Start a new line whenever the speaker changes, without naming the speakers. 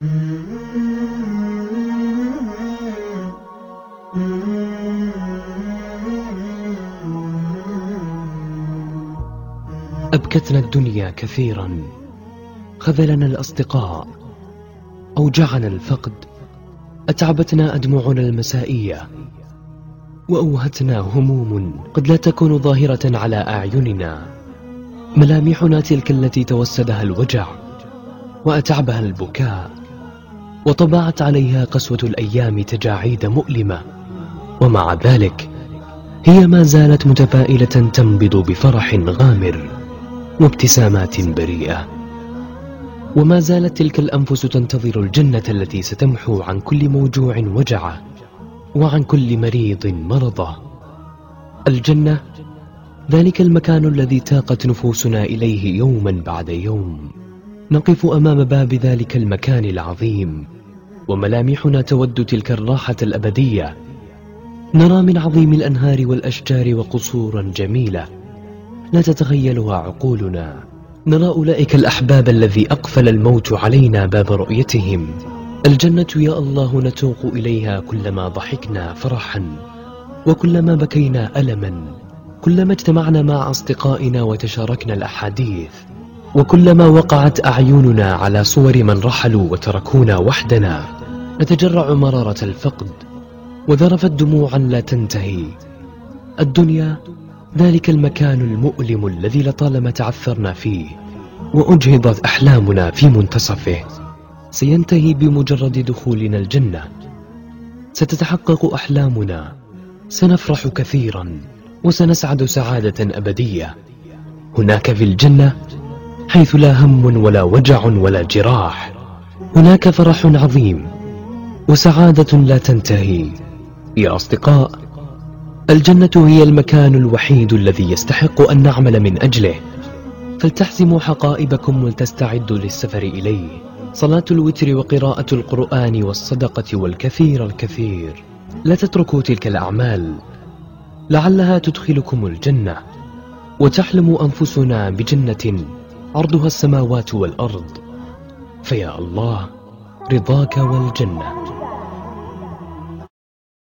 أبكتنا الدنيا كثيرا، خذلنا الأصدقاء، أوجعنا الفقد، أتعبتنا أدمعنا المسائية، وأوهتنا هموم قد لا تكون ظاهرة على أعيننا، ملامحنا تلك التي توسدها الوجع وأتعبها البكاء، وطبعت عليها قسوة الأيام تجاعيد مؤلمة، ومع ذلك هي ما زالت متفائلة تنبض بفرح غامر وابتسامات بريئة، وما زالت تلك الأنفس تنتظر الجنة التي ستمحو عن كل موجوع وجعه وعن كل مريض مرضه. الجنة ذلك المكان الذي تاقت نفوسنا إليه يوما بعد يوم، نقف أمام باب ذلك المكان العظيم وملامحنا تود تلك الراحة الأبدية، نرى من عظيم الأنهار والأشجار وقصورا جميلة لا تتخيلها عقولنا، نرى أولئك الأحباب الذي أقفل الموت علينا باب رؤيتهم. الجنة يا الله نتوق إليها كلما ضحكنا فرحا وكلما بكينا ألما، كلما اجتمعنا مع أصدقائنا وتشاركنا الأحاديث، وكلما وقعت أعيننا على صور من رحلوا وتركونا وحدنا، نتجرع مرارة الفقد وذرفت دموعا لا تنتهي. الدنيا ذلك المكان المؤلم الذي لطالما تعثرنا فيه وأجهضت أحلامنا في منتصفه، سينتهي بمجرد دخولنا الجنة، ستتحقق أحلامنا، سنفرح كثيرا وسنسعد سعادة أبدية. هناك في الجنة حيث لا هم ولا وجع ولا جراح، هناك فرح عظيم وسعادة لا تنتهي. يا أصدقاء، الجنة هي المكان الوحيد الذي يستحق أن نعمل من أجله، فلتحزموا حقائبكم ولتستعدوا للسفر إليه. صلاة الوتر وقراءة القرآن والصدقة والكثير الكثير، لا تتركوا تلك الأعمال، لعلها تدخلكم الجنة، وتحلم أنفسنا بجنة عرضها السماوات والأرض، فيا الله رضاك والجنة.